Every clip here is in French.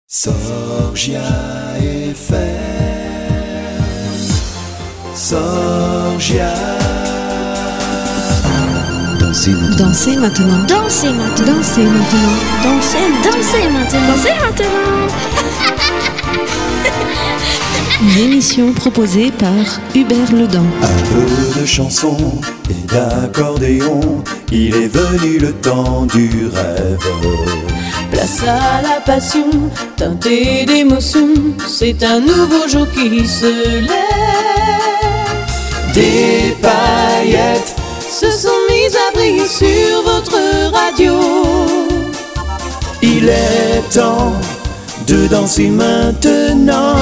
Sorgia FM. Sorgia. Dansez maintenant. Dansez maintenant. Dansez maintenant. Dansez maintenant. Dansez maintenant. Dansez maintenant. Une émission proposée par Hubert Ledan. Un peu de chansons et d'accordéon, il est venu le temps du rêve. Place à la passion, teintée d'émotion, c'est un nouveau jour qui se lève. Des paillettes se sont mises à briller sur votre radio. Il est temps de danser maintenant.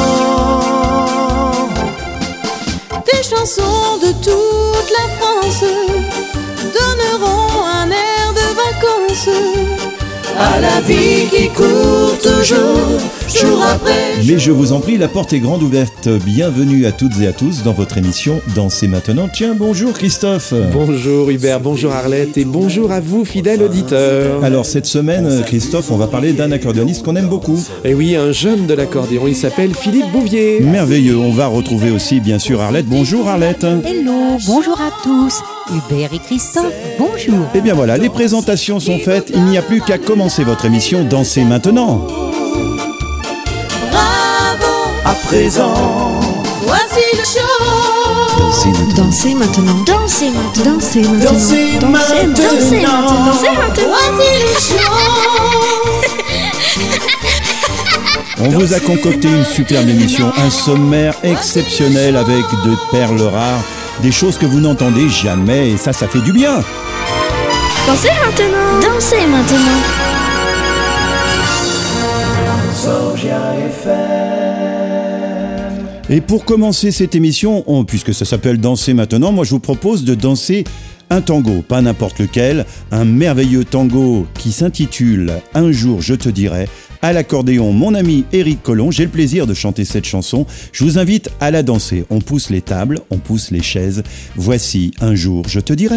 Des chansons de toute la France donneront un air de vacances à la vie qui court toujours, jour après jour. Mais je vous en prie, la porte est grande ouverte. Bienvenue à toutes et à tous dans votre émission Dansez maintenant. Tiens, bonjour Christophe. Bonjour Hubert, bonjour Arlette et bonjour à vous fidèles auditeurs. Alors cette semaine, Christophe, on va parler d'un accordéoniste qu'on aime beaucoup. Et oui, un jeune de l'accordéon, il s'appelle Philippe Bouvier. Merveilleux, on va retrouver aussi bien sûr Arlette. Bonjour Arlette. Hello, bonjour à tous. Hubert et Christophe, bonjour. Et bien voilà, les présentations sont faites, il n'y a plus qu'à commencer votre émission Dansez maintenant. Bravo, À présent, voici le show. Dansez maintenant. Dansez maintenant. Dansez maintenant. Dansez maintenant. dansez maintenant. Dansez maintenant. Dansez maintenant. Voici le show. On vous a concocté une superbe émission, un sommaire exceptionnel avec de perles rares, des choses que vous n'entendez jamais et ça fait du bien. Dansez maintenant. Dansez maintenant. Sorgia FM. Et pour commencer cette émission, puisque ça s'appelle Danser maintenant, moi je vous propose de danser un tango, pas n'importe lequel, un merveilleux tango qui s'intitule « Un jour je te dirai ». À l'accordéon, mon ami Éric Collomb, j'ai le plaisir de chanter cette chanson. Je vous invite à la danser. On pousse les tables, on pousse les chaises. Voici « Un jour je te dirai ».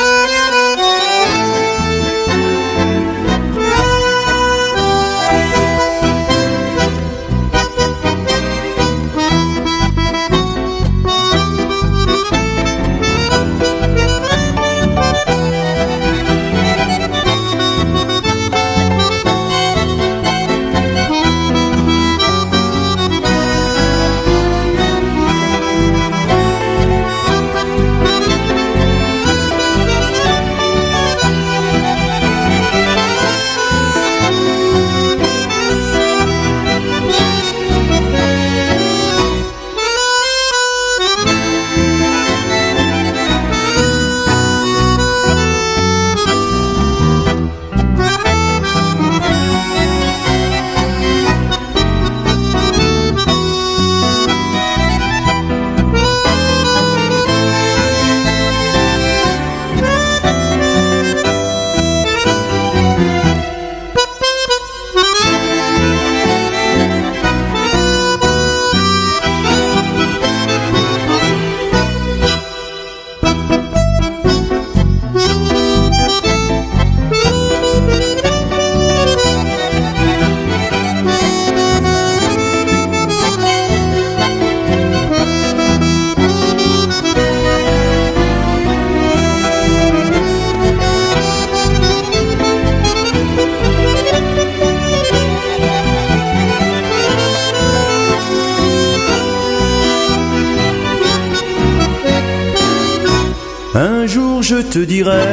Un jour je te dirai,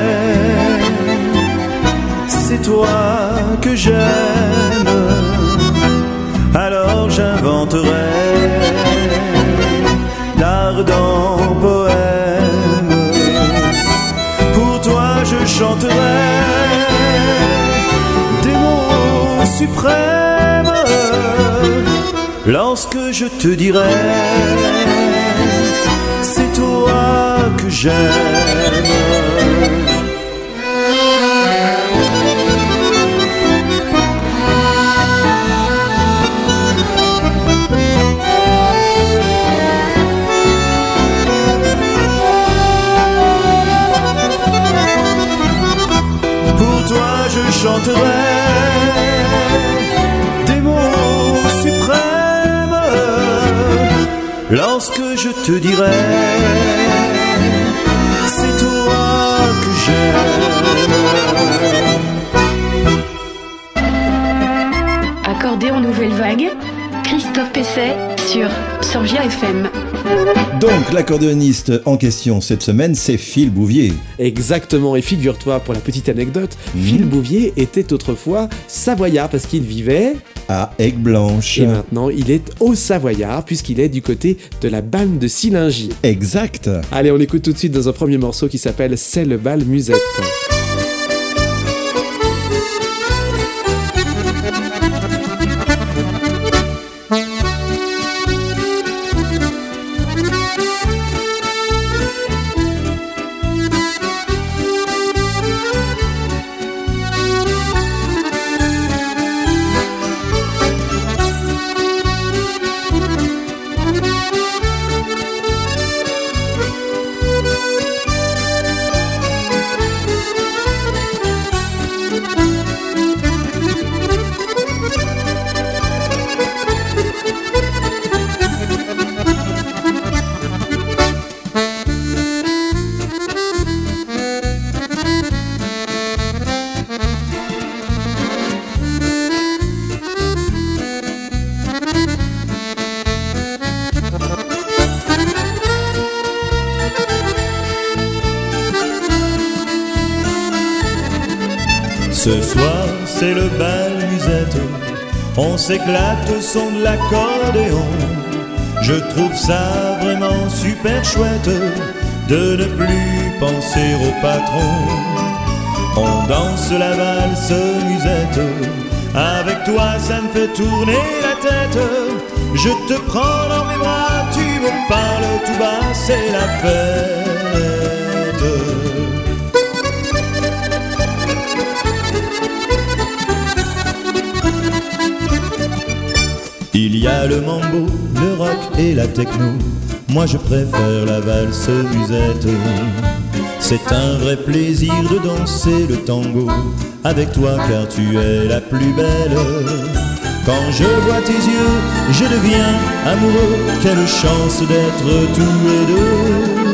c'est toi que j'aime. Alors j'inventerai d'ardents poèmes. Pour toi je chanterai des mots suprêmes. Lorsque je te dirai, c'est toi que j'aime. Pour toi je chanterai des mots lorsque je te dirai, c'est toi que j'aime. Accordéon Nouvelle Vague, Christophe Pesset sur Sorgia FM. Donc l'accordéoniste en question cette semaine, c'est Phil Bouvier. Exactement, et figure-toi, pour la petite anecdote, Phil Bouvier était autrefois savoyard parce qu'il vivait à Aigueblanche. Et maintenant, il est au Savoyard puisqu'il est du côté de la Balme de Sillingy. Exact. Allez, on écoute tout de suite dans un premier morceau qui s'appelle C'est le bal musette. Ce soir c'est le bal musette, on s'éclate au son de l'accordéon. Je trouve ça vraiment super chouette de ne plus penser au patron. On danse la valse musette, avec toi ça me fait tourner la tête. Je te prends dans mes bras, tu me parles tout bas, c'est la fête. Il y a le mambo, le rock et la techno. Moi je préfère la valse musette. C'est un vrai plaisir de danser le tango avec toi car tu es la plus belle. Quand je vois tes yeux, je deviens amoureux. Quelle chance d'être tous les deux.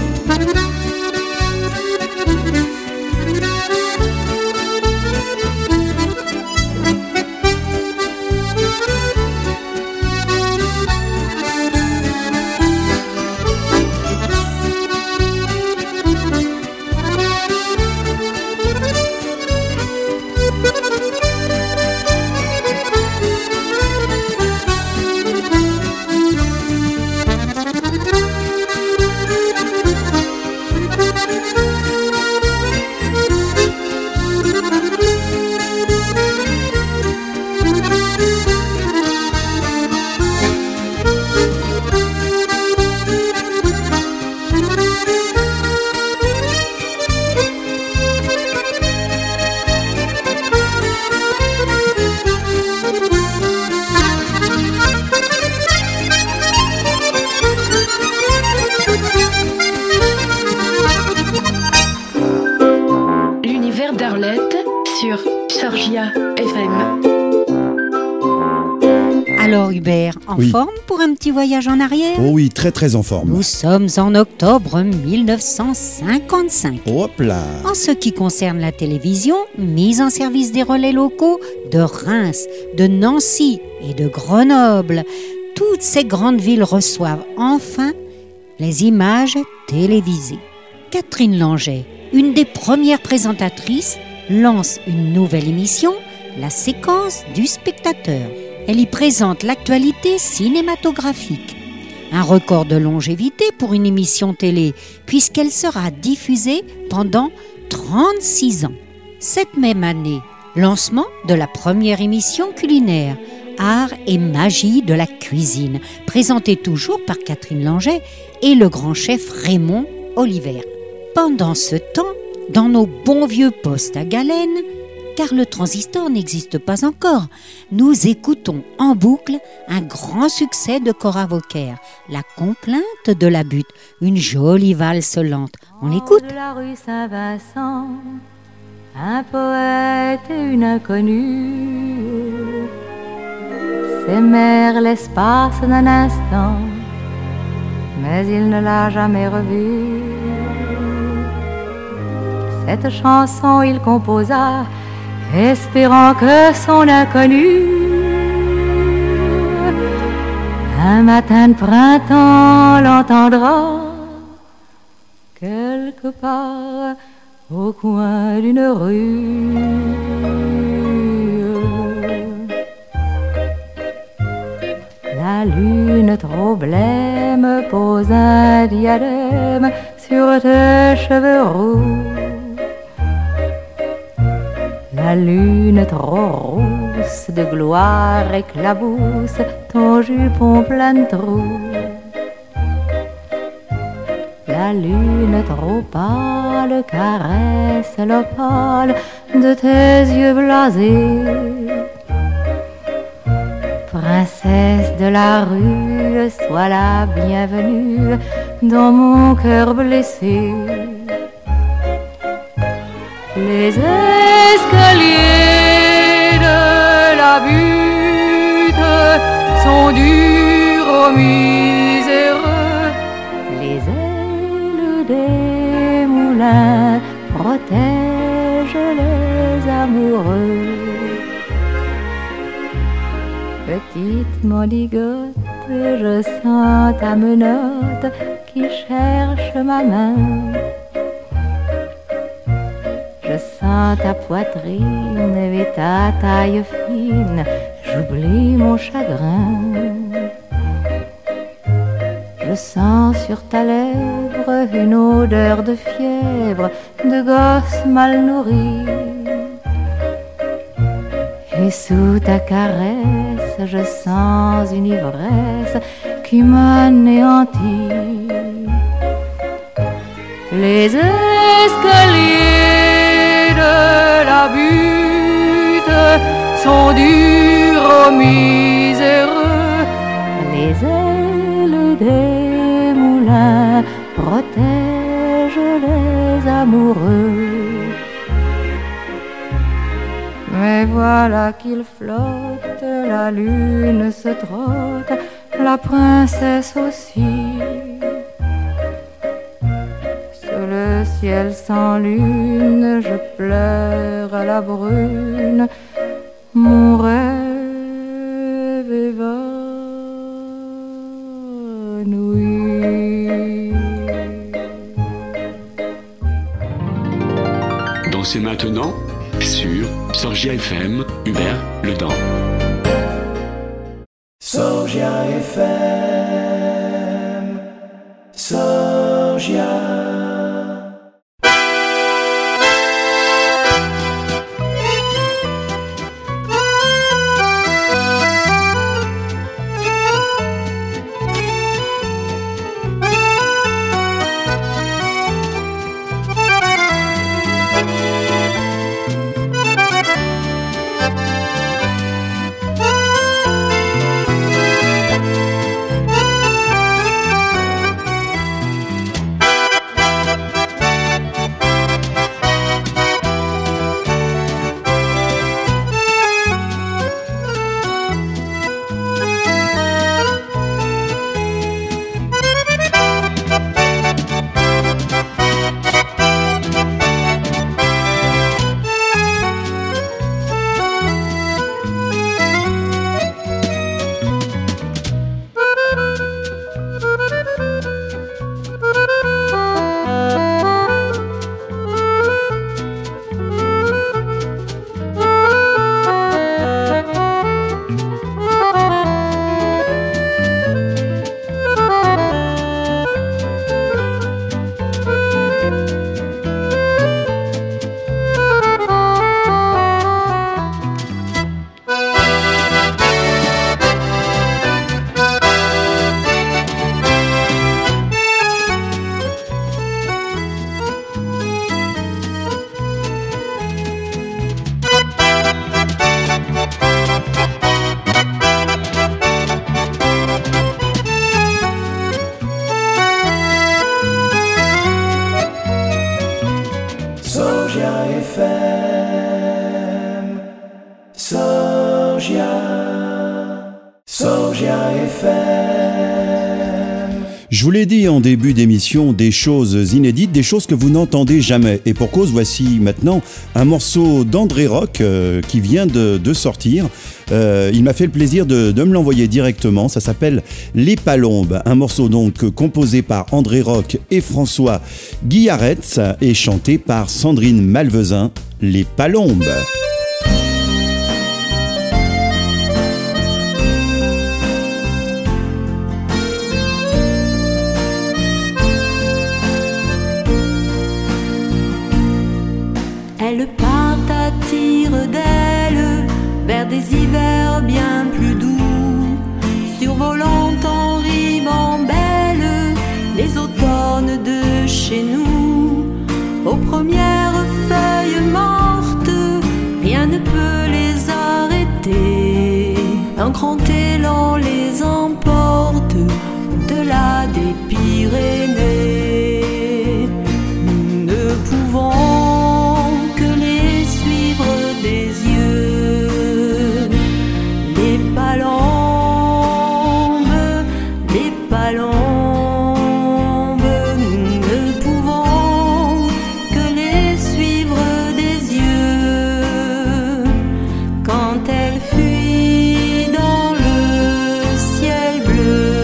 Alors Hubert, en forme pour un petit voyage en arrière ? Oh oui, très très en forme. Nous sommes en octobre 1955. Hop là. En ce qui concerne la télévision, mise en service des relais locaux de Reims, de Nancy et de Grenoble, toutes ces grandes villes reçoivent enfin les images télévisées. Catherine Langeais, une des premières présentatrices, lance une nouvelle émission, La séquence du spectateur. Elle y présente l'actualité cinématographique. Un record de longévité pour une émission télé, puisqu'elle sera diffusée pendant 36 ans. Cette même année, lancement de la première émission culinaire, Art et magie de la cuisine, présentée toujours par Catherine Langeais et le grand chef Raymond Oliver. Pendant ce temps, dans nos bons vieux postes à galène, car le transistor n'existe pas encore, nous écoutons en boucle un grand succès de Cora Vauquer, La complainte de la butte, une jolie valse lente. On l'écoute. De la rue Saint-Vincent, un poète et une inconnue s'aimèrent l'espace d'un instant, mais il ne l'a jamais revue. Cette chanson il composa, espérant que son inconnu, un matin de printemps, l'entendra quelque part au coin d'une rue. La lune trop blême pose un diadème sur tes cheveux roux. La lune trop rousse de gloire éclabousse ton jupon plein de trous. La lune trop pâle caresse l'opale de tes yeux blasés. Princesse de la rue, sois la bienvenue dans mon cœur blessé. Les escaliers de la butte sont durs aux miséreux. Les ailes des moulins protègent les amoureux. Petite mendigote, je sens ta menotte qui cherche ma main. Je sens ta poitrine et ta taille fine, j'oublie mon chagrin. Je sens sur ta lèvre une odeur de fièvre, de gosse mal nourri. Et sous ta caresse, je sens une ivresse qui m'anéantit. Les escaliers de la butte sont durs aux miséreux. Les ailes des moulins protègent les amoureux. Mais voilà qu'il flotte, la lune se trotte, la princesse aussi. Sur le ciel sans lune, je pleure à la brune, mon rêve évanoui. Dansez maintenant sur Sorgia FM, Hubert Ledan. Sorgia FM, Sorgia. Je vous l'ai dit en début d'émission, des choses inédites, des choses que vous n'entendez jamais. Et pour cause, voici maintenant un morceau d'André Rock qui vient de sortir. Il m'a fait le plaisir de me l'envoyer directement. Ça s'appelle Les Palombes. Un morceau donc composé par André Rock et François Guillaretz et chanté par Sandrine Malvezin. Les Palombes. Elles partent à tire d'aile vers des hivers bien plus doux, survolant en ribambelle les automnes de chez nous. Aux premières feuilles mortes, rien ne peut les arrêter. Un grand élan les emporte au-delà des Pyrénées. Nous ne pouvons que les suivre des yeux. Les palombes, les palombes, nous ne pouvons que les suivre des yeux. Quand elles fuient dans le ciel bleu,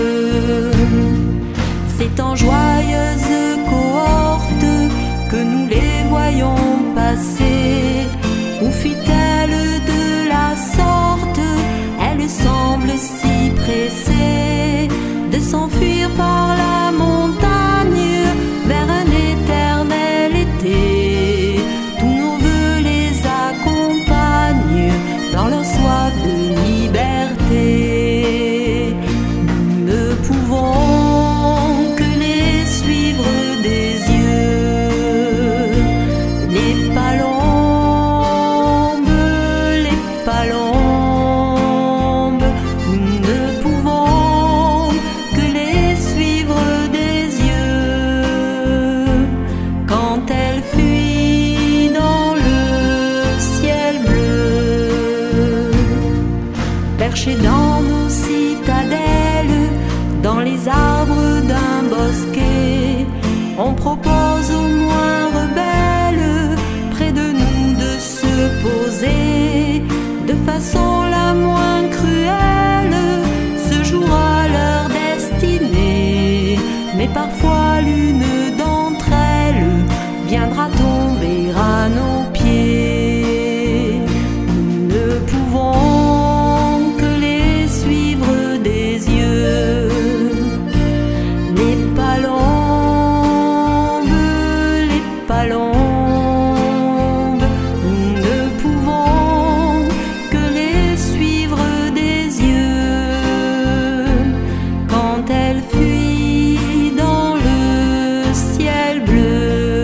c'est en joyeuse cohorte que nous les voyons passer. Où fuit-elle de la sorte? Elle semble si pressée de s'enfuir par la montagne vers un éternel été. Tous nos vœux les accompagnent dans leur soif de liberté. Nous ne pouvons que les suivre des yeux. Les palombes, les palombes, nous ne pouvons que les suivre des yeux. Quand elles fuient dans le ciel bleu, perchées dans nos citadelles, dans les arbres d'un bosquet, on propose aux moins rebelles près de nous de se poser de façon la moins cruelle. Ce jour à leur destinée, mais parfois l'une d'entre elles viendra tomber à nos pieds. Nous ne pouvons que les suivre des yeux. Les palombes, les palombes, nous ne pouvons que les suivre des yeux. Quand elles fuient dans le ciel bleu.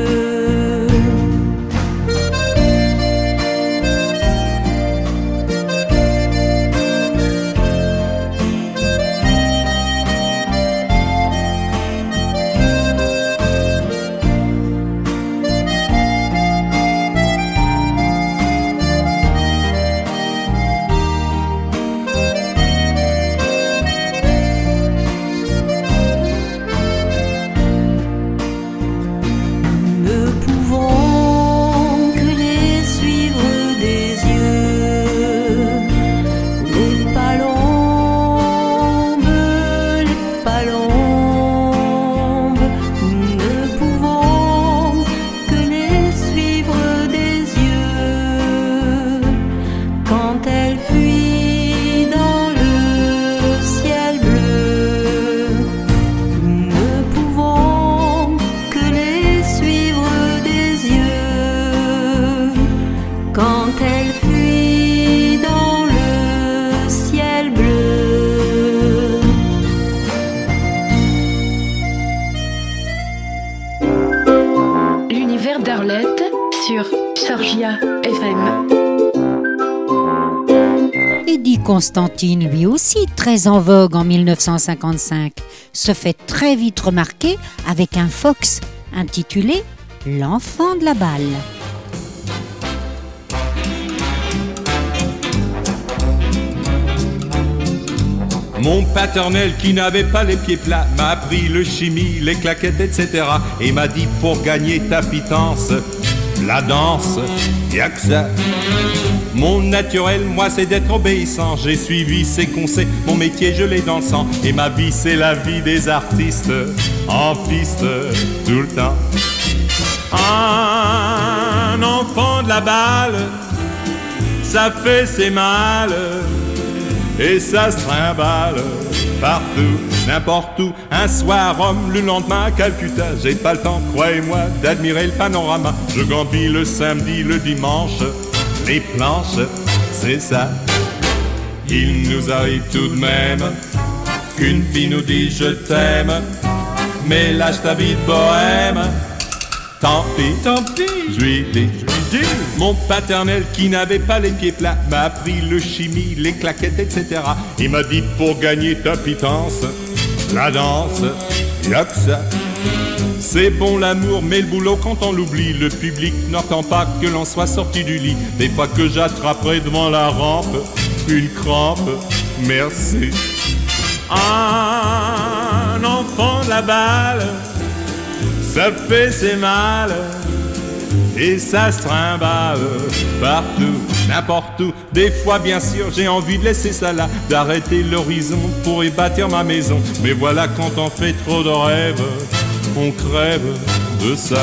Nous ne pouvons que les suivre des yeux. Les palombes, les palombes, nous ne pouvons que les suivre des yeux. Quand elles fuient dans le ciel bleu, nous ne pouvons que les suivre des yeux. Quand elles fuient dans le ciel bleu. L'univers d'Arlette sur Sorgia FM. Eddie Constantine, lui aussi très en vogue en 1955, se fait très vite remarquer avec un Fox intitulé L'enfant de la balle. Mon paternel qui n'avait pas les pieds plats m'a appris le chimie, les claquettes, etc. Et m'a dit pour gagner ta pitance, la danse, y'a que ça. Mon naturel, moi, c'est d'être obéissant. J'ai suivi ses conseils, mon métier, je l'ai dans le sang. Et ma vie, c'est la vie des artistes, en piste, tout le temps. Un enfant de la balle, ça fait ses mal, et ça se trimballe partout, n'importe où. Un soir à Rome, le lendemain à Calcutta. J'ai pas le temps, croyez-moi, d'admirer le panorama. Je gambille le samedi, le dimanche, les planches, c'est ça. Il nous arrive tout de même qu'une fille nous dit je t'aime, mais lâche ta vie de bohème. Tant pis, je lui dis. Mon paternel qui n'avait pas les pieds plats m'a appris le chimie, les claquettes, etc. Il m'a dit pour gagner ta pitance, la danse, y'a que ça. C'est bon l'amour, mais le boulot quand on l'oublie, le public n'entend pas que l'on soit sorti du lit. Des fois que j'attraperai devant la rampe une crampe, merci. Un enfant de la balle, ça fait ses mal, et ça se trimballe partout, n'importe où. Des fois bien sûr j'ai envie de laisser ça là, d'arrêter l'horizon pour y bâtir ma maison. Mais voilà, quand on fait trop de rêves, on crève de ça.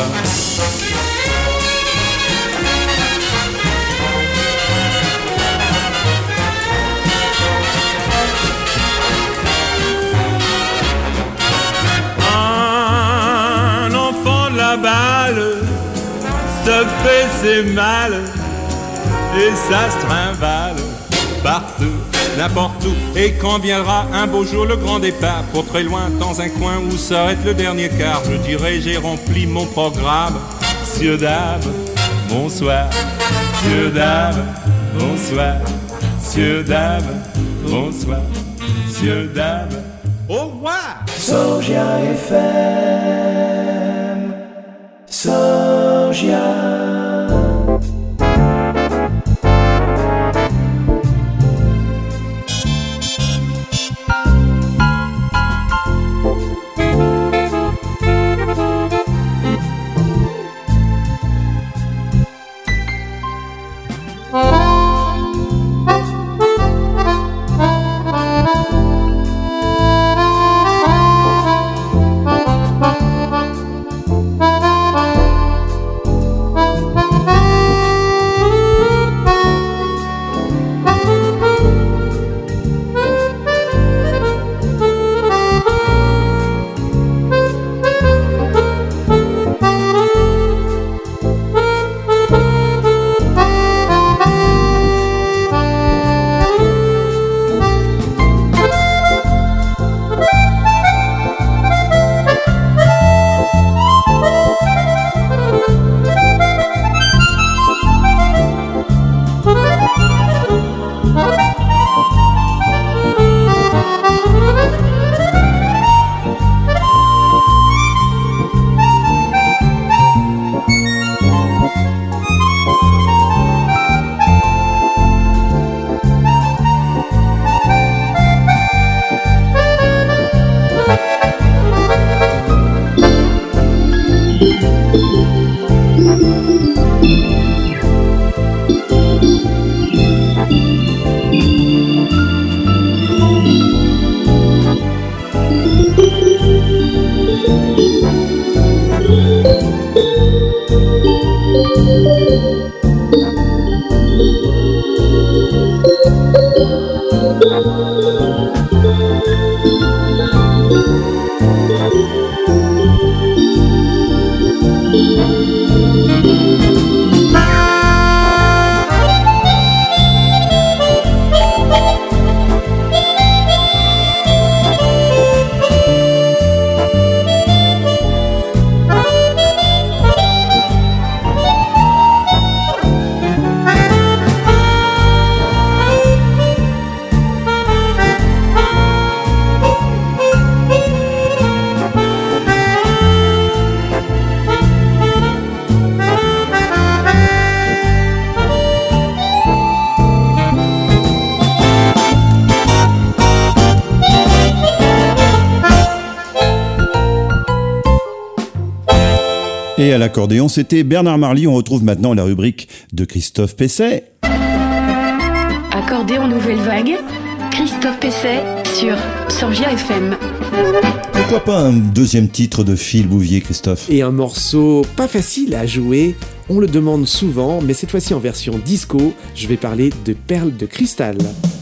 Un enfant de la balle, ça fait ses mal, et ça se trimballe partout, n'importe où. Et quand viendra un beau jour le grand départ, pour très loin, dans un coin où s'arrête le dernier quart, je dirai j'ai rempli mon programme. Cieux dames, bonsoir. Cieux dames, bonsoir. Cieux dames, bonsoir. Cieux dames, au revoir. Sorgia FM, Sorgia. Et à l'accordéon, c'était Bernard Marly. On retrouve maintenant la rubrique de Christophe Pesset. Accordéon Nouvelle Vague, Christophe Pesset sur Sorgia FM. Pourquoi pas un deuxième titre de Phil Bouvier, Christophe? Et un morceau pas facile à jouer, on le demande souvent, mais cette fois-ci en version disco, je vais parler de Perles de cristal.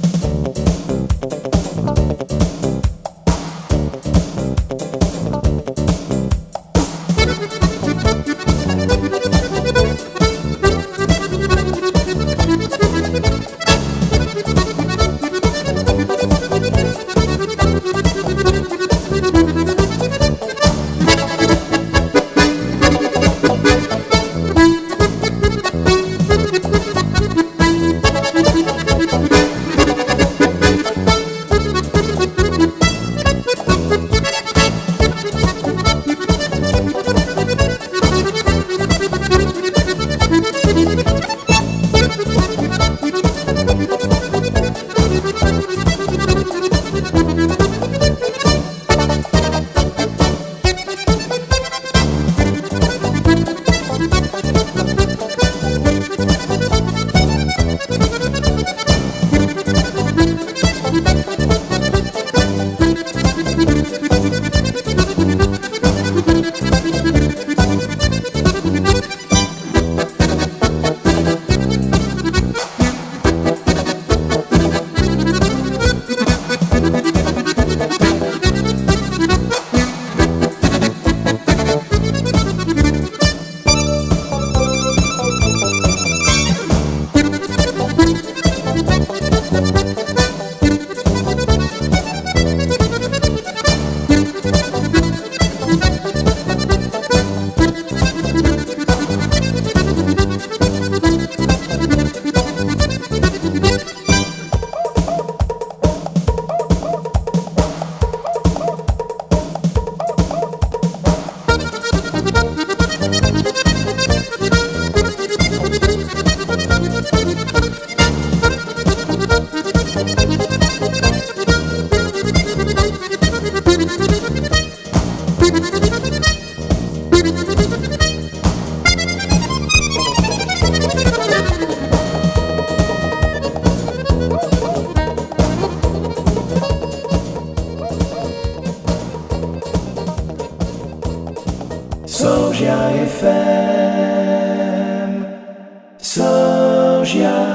Sorgia FM, Sorgia.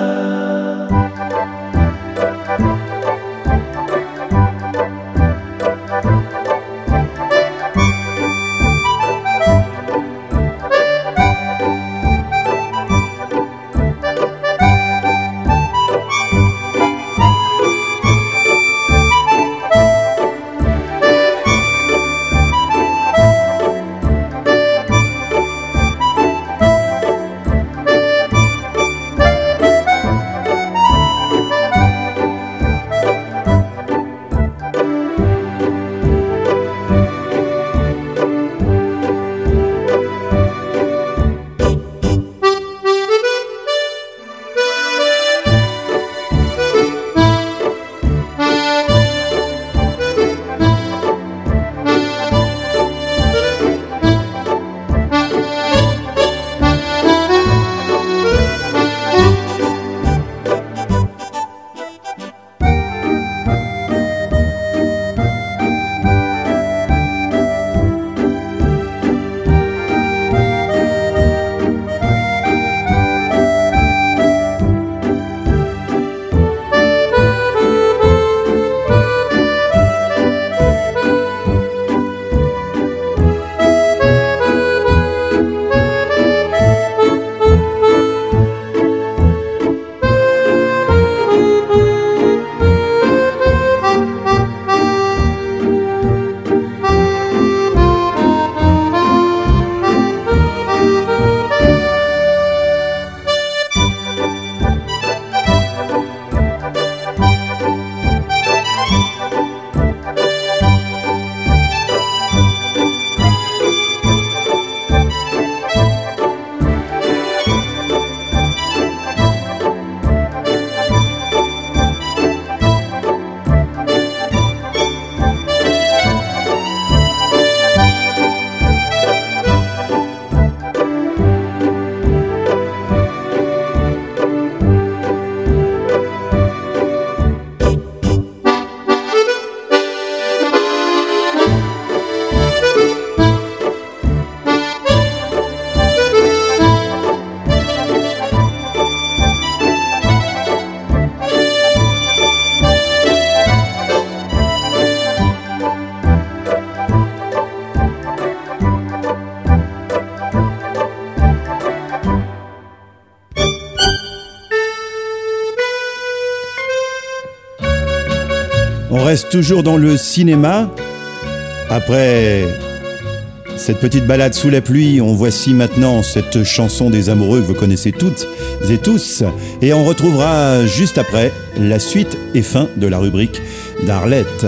reste toujours dans le cinéma. Après cette petite balade sous la pluie, on voici maintenant cette chanson des amoureux que vous connaissez toutes et tous. Et on retrouvera juste après la suite et fin de la rubrique d'Arlette.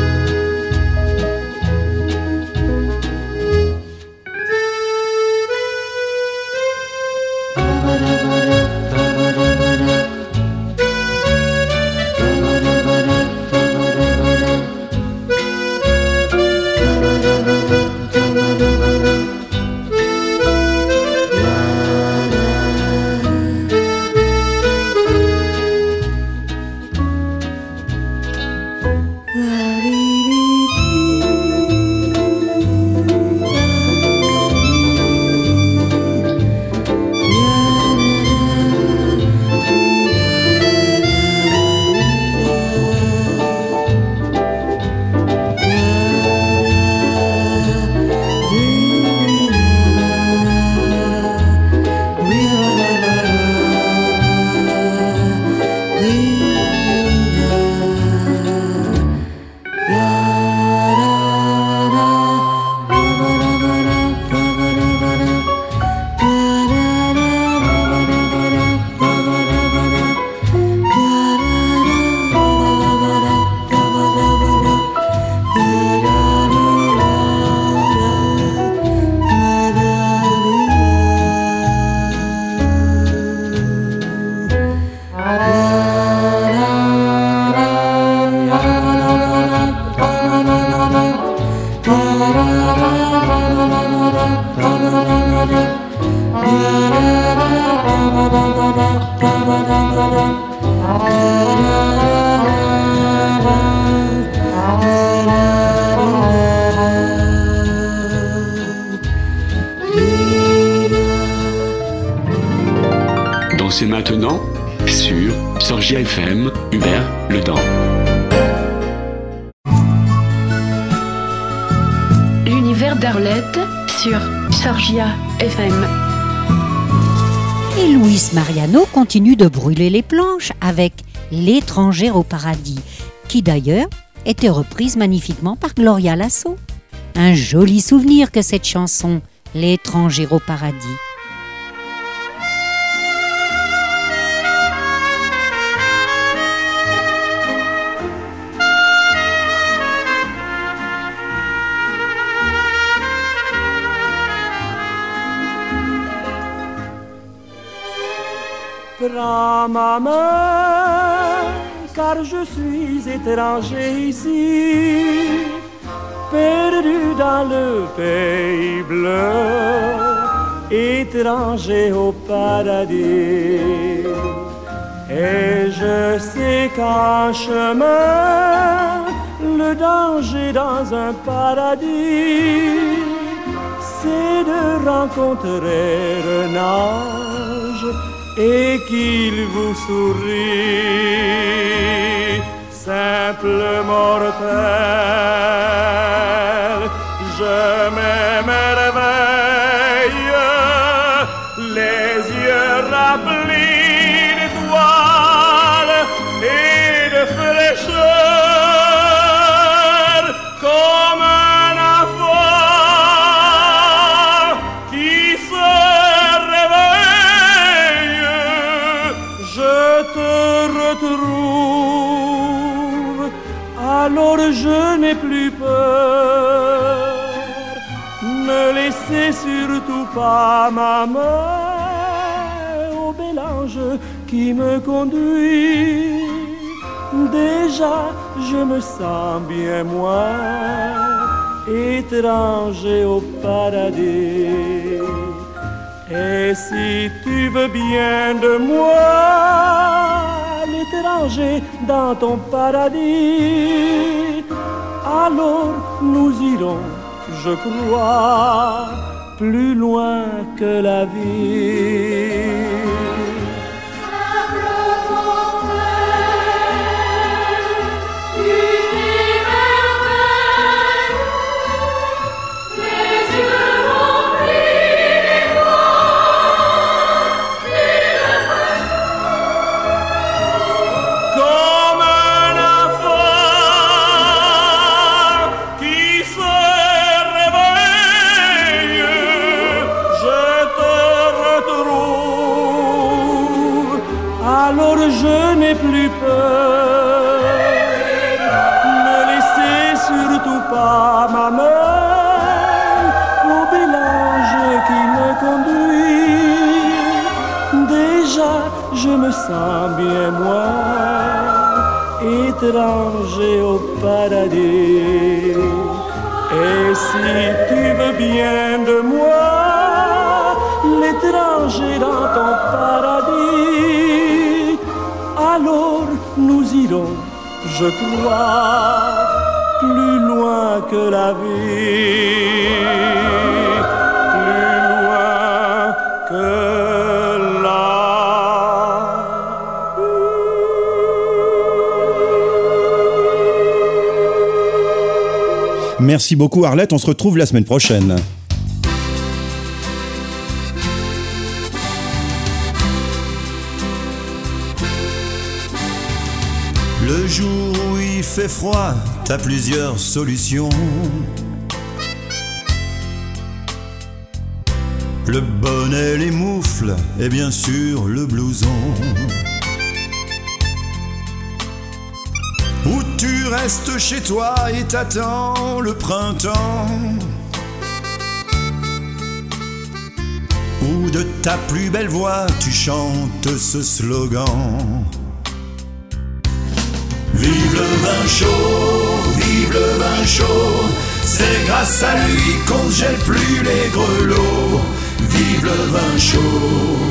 Dansez maintenant sur Sorgia FM, Hubert Le Dent. L'univers d'Arlette sur Sorgia FM. Et Luis Mariano continue de brûler les planches avec L'étranger au paradis, qui d'ailleurs était reprise magnifiquement par Gloria Lasso. Un joli souvenir que cette chanson, L'étranger au paradis. Prends ma main, car je suis étranger ici, perdu dans le pays bleu, étranger au paradis. Et je sais qu'en chemin, le danger dans un paradis, c'est de rencontrer un ange et qu'il vous sourit. Simple mortel, je m'émerveille, les yeux remplis d'étoiles et de fraîcheur, comme un enfant qui se réveille. Je te retrouve, alors je n'ai plus peur. Ne laissez surtout pas ma main au bel ange qui me conduit. Déjà je me sens bien moins étranger au paradis. Et si tu veux bien de moi, l'étranger dans ton paradis, alors nous irons, je crois, plus loin que la vie. Comme un enfant pas ma main au mélange qui me conduit. Déjà je me sens bien moins étranger au paradis. Et si tu veux bien de moi, l'étranger dans ton paradis, alors nous irons, je crois, plus loin que la vie, plus loin que la vie. Merci beaucoup Arlette, on se retrouve la semaine prochaine. Le jour où il fait froid, t'as plusieurs solutions. Le bonnet, les moufles et bien sûr le blouson. Ou tu restes chez toi et t'attends le printemps. Ou de ta plus belle voix tu chantes ce slogan. Vive le vin chaud, vive le vin chaud, c'est grâce à lui qu'on ne gèle plus les grelots. Vive le vin chaud,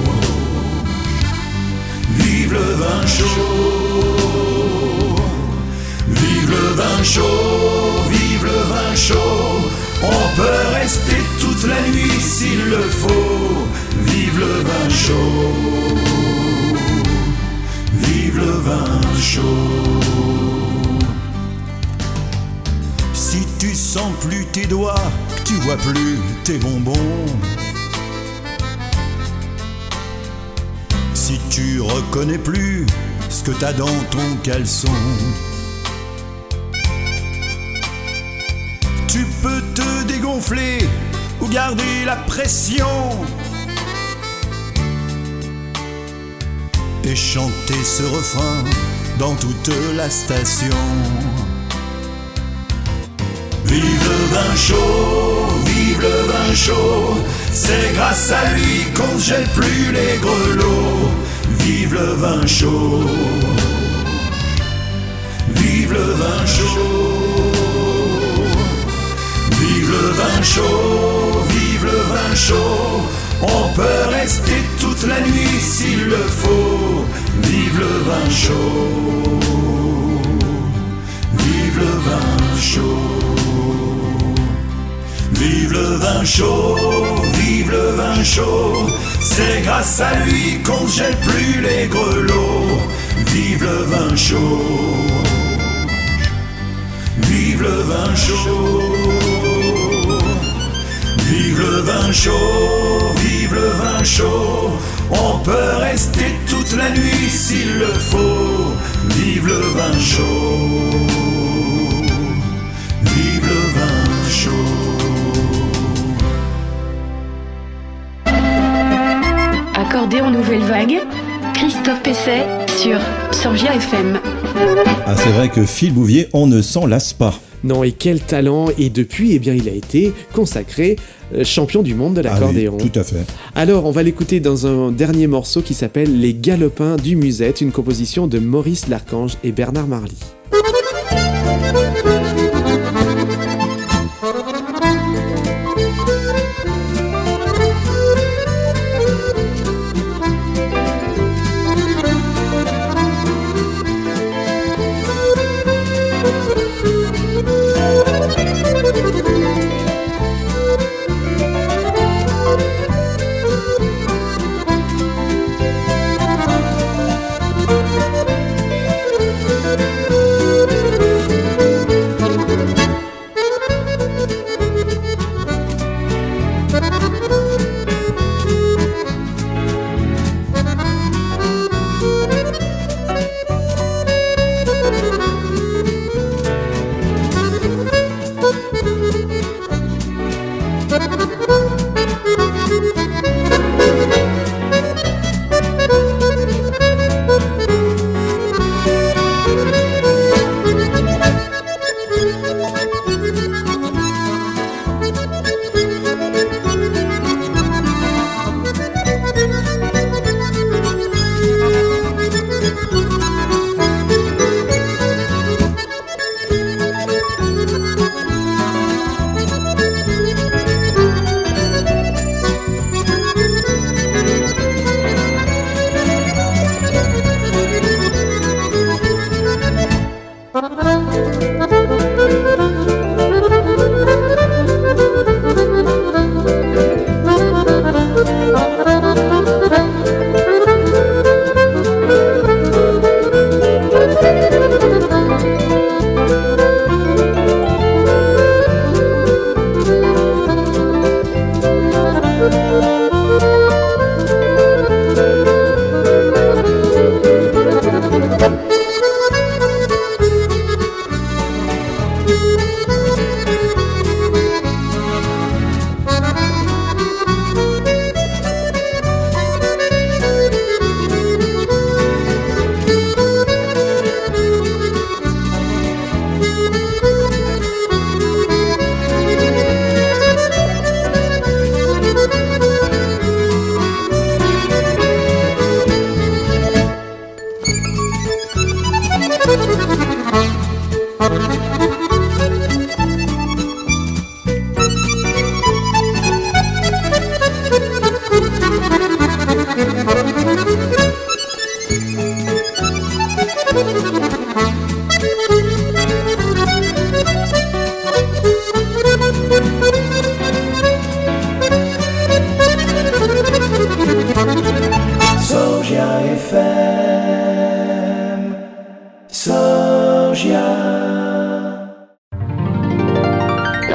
vive le vin chaud, vive le vin chaud, vive le vin chaud. On peut rester toute la nuit s'il le faut. Vive le vin chaud, vive le vin chaud. Si tu sens plus tes doigts, que tu vois plus tes bonbons, si tu reconnais plus ce que t'as dans ton caleçon, tu peux te dégonfler ou garder la pression et chanter ce refrain dans toute la station. Vive le vin chaud, vive le vin chaud, c'est grâce à lui qu'on ne gèle plus les grelots. Vive le vin chaud, vive le vin chaud, vive le vin chaud, vive le vin chaud. On peut rester toute la nuit s'il le faut. Vive le vin chaud, vive le vin chaud, vive le vin chaud, vive le vin chaud. C'est grâce à lui qu'on ne gèle plus les grelots. Vive le vin chaud, vive le vin chaud, vive le vin chaud, vive le vin chaud. On peut rester toute la nuit s'il le faut. Vive le vin chaud, vive le vin chaud. Accordéon Nouvelle Vague, Christophe Pesset sur Sorgia FM. Ah, c'est vrai que Phil Bouvier, on ne s'en lasse pas. Non, et quel talent! Et depuis, eh bien, il a été consacré champion du monde de l'accordéon. Ah oui, tout à fait. Alors, on va l'écouter dans un dernier morceau qui s'appelle Les Galopins du Musette, une composition de Maurice Larchange et Bernard Marly.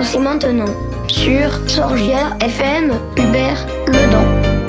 Dansez maintenant sur Sorgia FM, Hubert Ledan.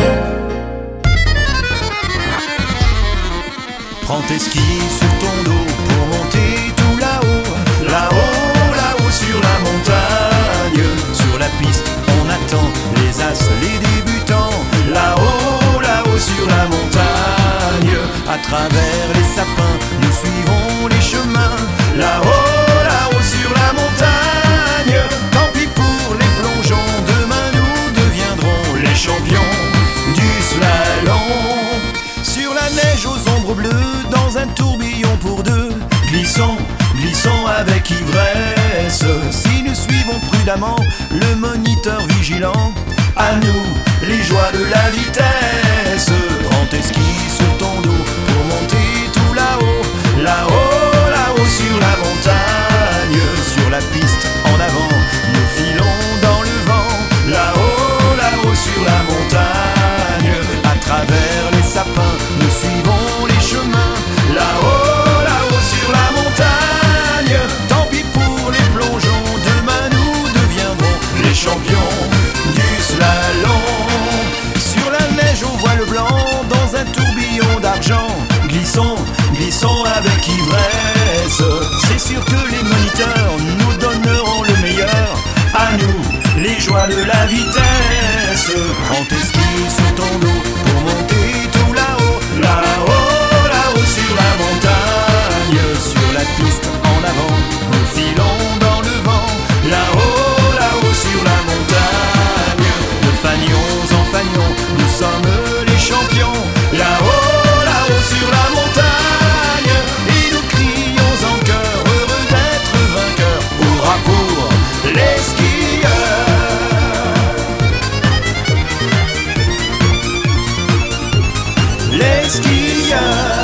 Prends tes skis sur ton dos pour monter tout là-haut, là-haut, là-haut sur la montagne. Sur la piste, on attend les as, les débutants, là-haut, là-haut sur la montagne. À travers les sapins, nous suivons les chemins, là-haut, là-haut sur la montagne. Tant pis pour les plongeons, demain nous deviendrons les champions du slalom. Sur la neige aux ombres bleues, dans un tourbillon pour deux, glissons, glissons avec ivresse. Si nous suivons prudemment le moniteur vigilant, à nous les joies de la vitesse. Prends tes skis sur ton dos pour monter tout là-haut, là-haut, là-haut sur la montagne. Sur la piste en avant, nous filons dans le vent, là-haut, là-haut sur la montagne. À travers les sapins, nous suivons les chemins, là-haut, là-haut sur la montagne. Tant pis pour les plongeons, demain nous deviendrons les champions du slalom. Sur la neige au voile blanc, dans un tourbillon d'argent, glissons, glissons avec ivresse. C'est sûr que les moniteurs nous donneront le meilleur, à nous les joies de la vitesse. Prends tes skis sur ton dos pour monter tout là-haut, là-haut, là-haut sur la montagne. Sur la piste en avant, nous filons dans le vent, là-haut, là-haut sur la montagne. De fanions en fanions, nous sommes les champions, là-haut, là-haut sur la montagne. Et nous crions en chœur, heureux d'être vainqueurs, hurrah pour les skieurs. Les skieurs.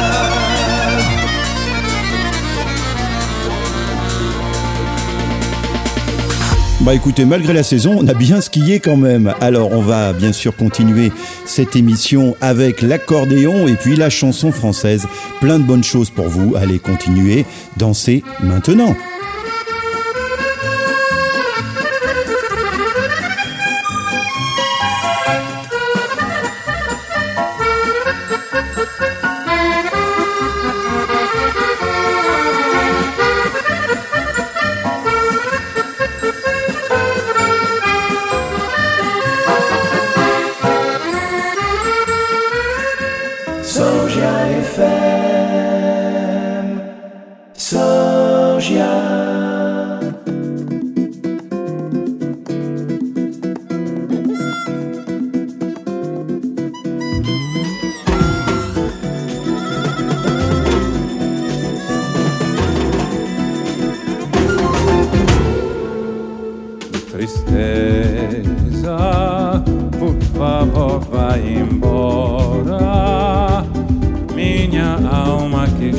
Bah écoutez, malgré la saison, on a bien skié quand même. Alors on va bien sûr continuer cette émission avec l'accordéon et puis la chanson française. Plein de bonnes choses pour vous. Allez, continuez, dansez maintenant. Tristeza, por favor, vai embora. Minha alma que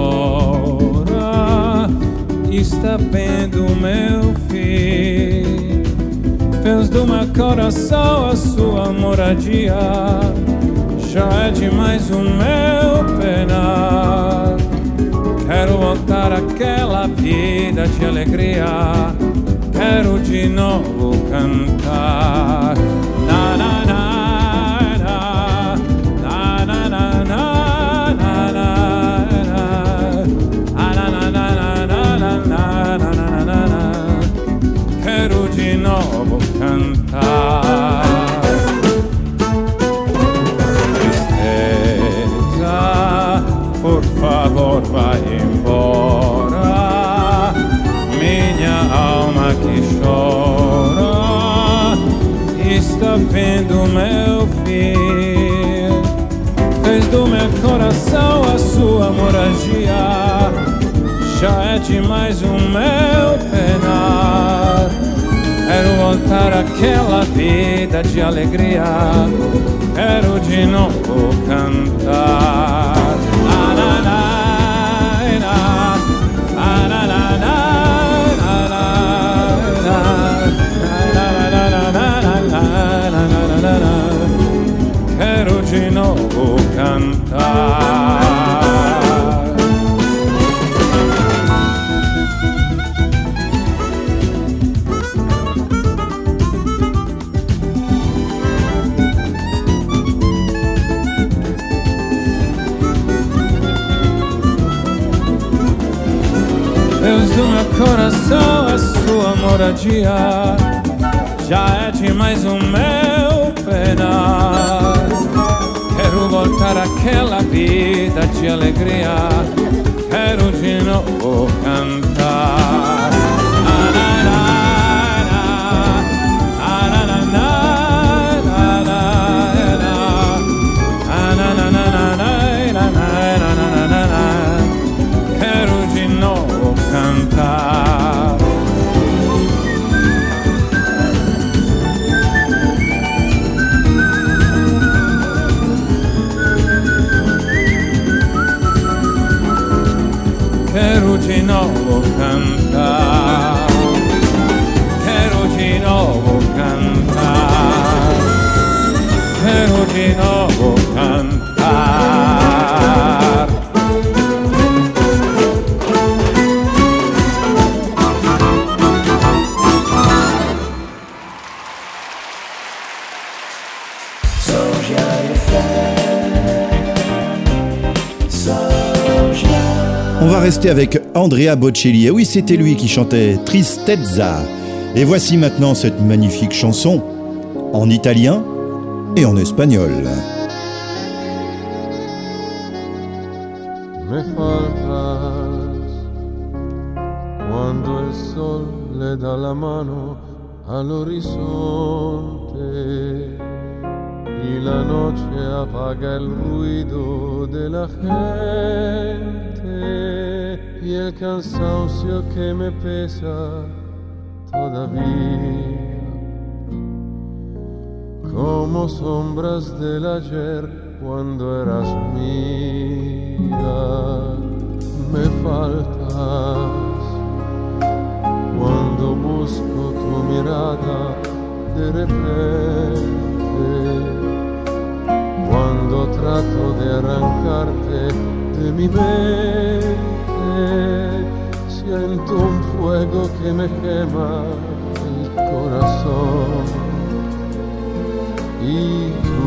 chora está vendo meu fim. Fez do meu coração a sua moradia. Já é demais o meu penar. Quero voltar àquela vida de alegria. Quero de novo cantar. Na na na na na na na na na na na. Quero de novo cantar. Tristeza, por favor, vai embora. Minha alma que chora está vendo meu fim. Fez do meu coração a sua moradia. Já é demais o meu penar. Quero voltar àquela vida de alegria. Quero de novo cantar. Na, na, na, na, na, na, na. Quero de novo cantar. coração é sua moradia, já é demais o meu penar. Quero voltar àquela vida de alegria, quero de novo cantar. Quero de novo cantar. Quero de novo cantar. Quero de novo cantar. Quero de novo cantar. On va rester avec Andrea Bocelli. Et oui, c'était lui qui chantait Tristezza. Et voici maintenant cette magnifique chanson en italien et en espagnol. Me faltas cuando el sol le da la mano al horizonte y la noche apaga el ruido de la gente y el cansancio que me pesa todavía como sombras del ayer cuando eras mía. Me faltas cuando busco tu mirada de repente, cuando trato de arrancarte de mi mente, siento un fuego que me quema el corazón. Y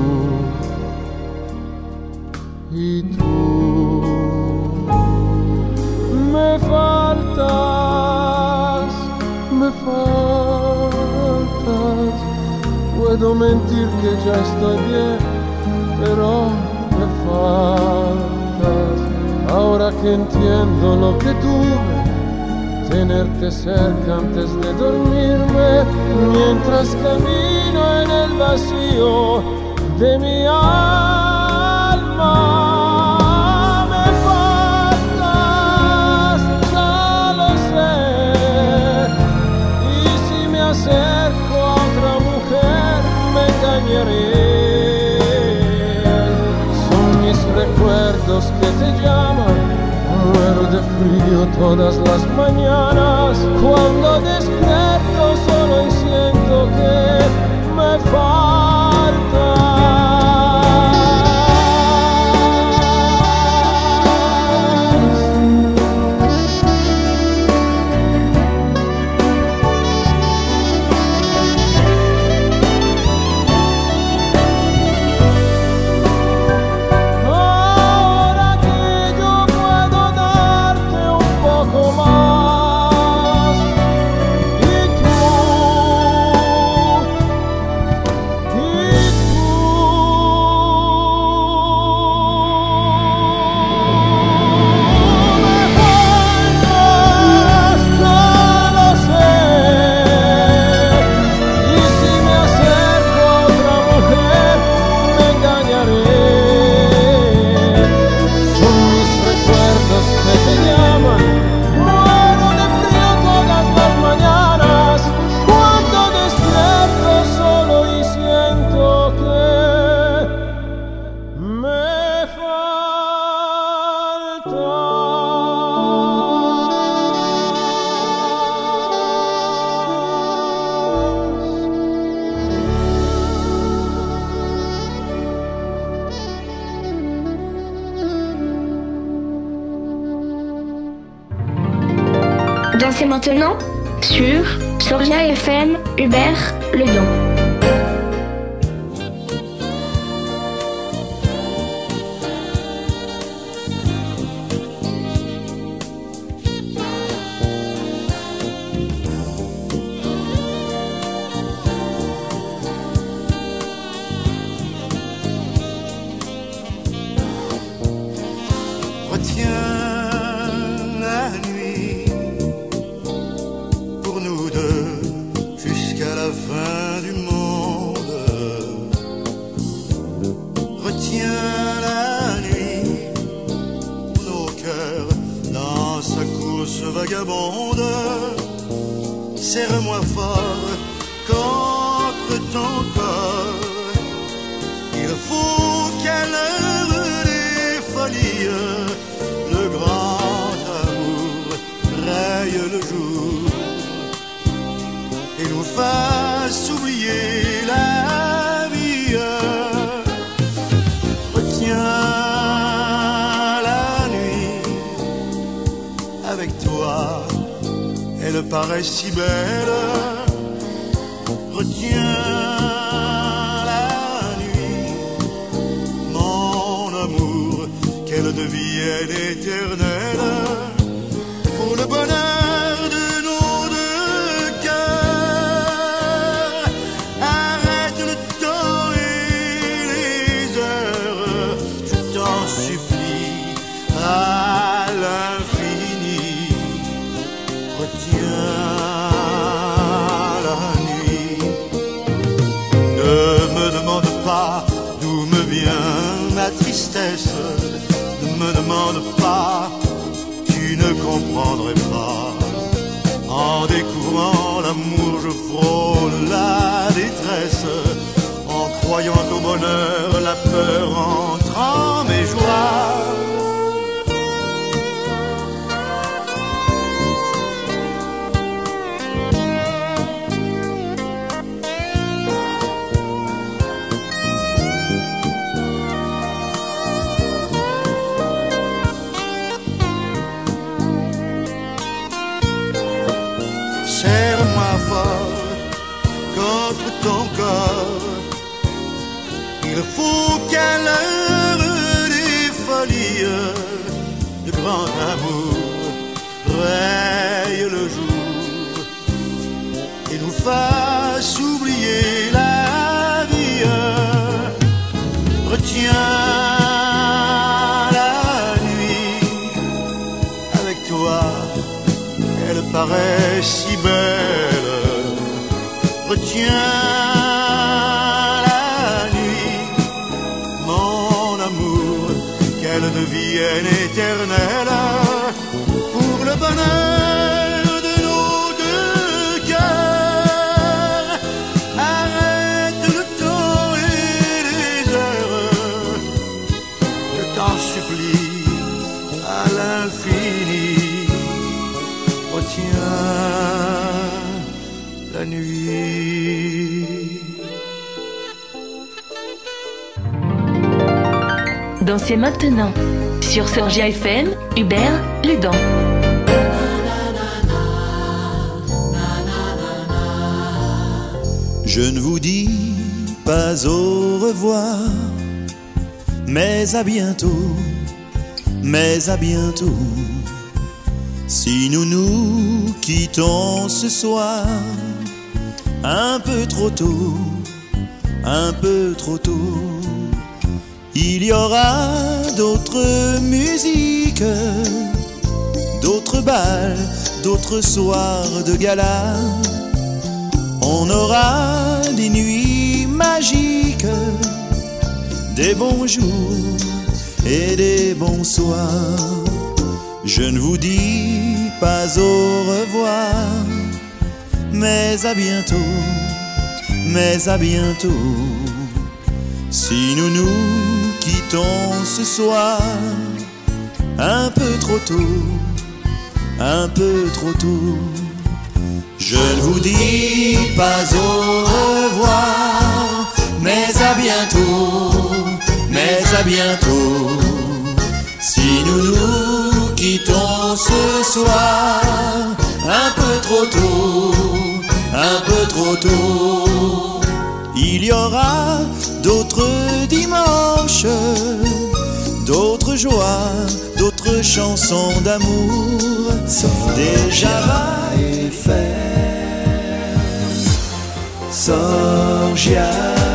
tú me faltas, me faltas. Puedo mentir que ya estoy bien, pero me faltas. Ahora que entiendo lo que tuve, tenerte cerca antes de dormirme, mientras camino en el vacío de mi alma. Me faltas, ya lo sé, y si me acerco a otra mujer me engañaré. Son mis recuerdos que te llaman. Muero de frío todas las mañanas, cuando despierto solo y siento que me falta. Dansez maintenant sur Sorgia FM, Hubert Ledon. vagabonde, serre-moi fort contre ton corps. Il faut qu'à l'heure des folies, le grand amour raye le jour et nous fasse oublier la vie. Retiens la nuit avec toi, elle paraît si belle. Retiens la nuit, mon amour, qu'elle devienne éternelle pour le bonheur de nos deux cœurs. Arrête le temps et les heures, je t'en supplie, à l'infini. Retiens la nuit. Ne me demande pas d'où me vient ma tristesse. Ne me demande pas, tu ne comprendrais pas. En découvrant l'amour, je frôle la détresse. En croyant au bonheur, la peur entre en mes joies. Serre-moi fort contre ton corps. Il faut qu'à l'heure des folies, le grand amour raye le jour et nous fasse oublier la vie. Retiens la nuit avec toi, elle paraît si belle. Retiens la nuit, mon amour, qu'elle devienne éternelle pour le bonheur de nos deux cœurs. Arrête le temps et les heures, je t'en supplie, à l'infini. Retiens la nuit. Dansez maintenant sur Sorgia FM, Hubert Ludan. Je ne vous dis pas au revoir, mais à bientôt, mais à bientôt. Si nous nous quittons ce soir, un peu trop tôt, un peu trop tôt, il y aura d'autres musiques, d'autres bals, d'autres soirs de gala. On aura des nuits magiques, des bons jours et des bons soirs. Je ne vous dis pas au revoir, mais à bientôt, mais à bientôt. Si nous nous quittons ce soir, un peu trop tôt, un peu trop tôt. Je ne vous dis pas au revoir, mais à bientôt, mais à bientôt. Si nous nous quittons ce soir, un peu trop tôt, un peu trop tôt. Il y aura d'autres dimanches, d'autres joies, d'autres chansons d'amour. Déjà va et faire Sorgia.